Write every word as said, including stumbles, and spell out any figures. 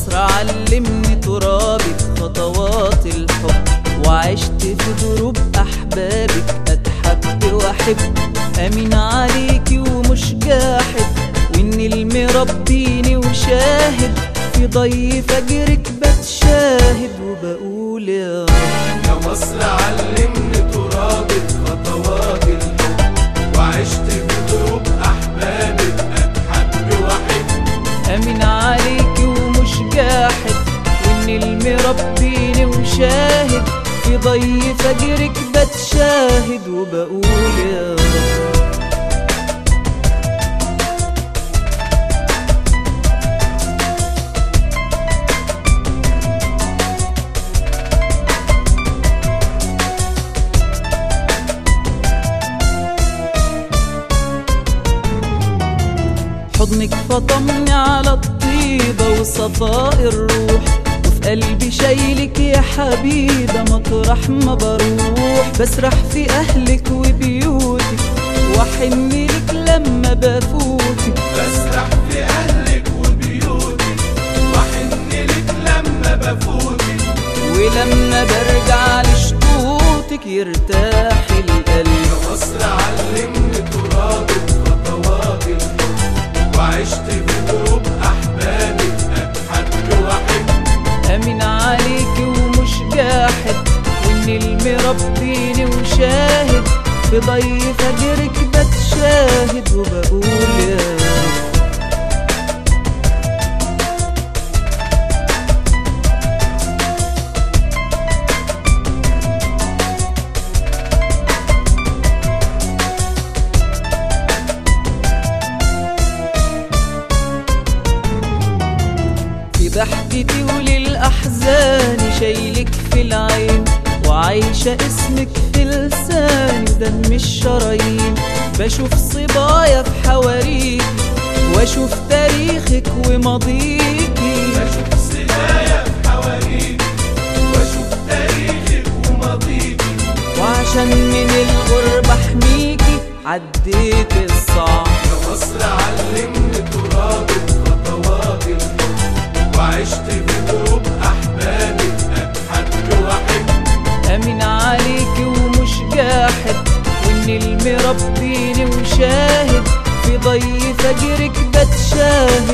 مصر علمني ترابك خطوات الحب، وعشت في دروب أحبابك أتحب وأحب. أمين عليكي ومش جاحد، وإن المربيني وشاهد في ضي فجرك بتشاهد وبقول يا رب. يا مصر علمني ترابك خطوات الحب، وعشت في دروب أحبابك أتحب وأحب. أمين عليكي ومش جاحد، وإن المربيني وشاهد في ضي فجرك بتشاهد وبقول يا رب. حضنك فطمني على الطيبة وصفاء الروح، وفي قلبي شايلك يا حبيبة مطرح ما بروح. بسرح في أهلك وبيوتك وأحن لك لما بفوتك. بسرح في أهلك وبيوتك وأحن لك لما بفوتك. ولما برجع لشطوطك يرتاح القلب. يا مصر علمني ترابك خطوات الحب، وعشت في دروب أحبابك أتحب وأحب. أمين عليكي ومش جاحد، وإن المربيني وشاهد في ضي فجرك بتشاهد وبقول يا رب. ضحكتي وللأحزان شايلك في العين، وعايشة اسمك في لساني ودم الشرايين. بشوف صبايا في حواريكي واشوف تاريخك وماضيكي. بشوف صبايا في حواريكي واشوف تاريخك وماضيكي. وعشان من الغربة احميكي عديت الصعب. يا مصر علمني ترابك خطوات الحب، وعشت في دروب أحبابك أتحب وأحب. أمين عليكي ومش جاحد، وإن المربيني وشاهد في ضي فجرك بتشاهد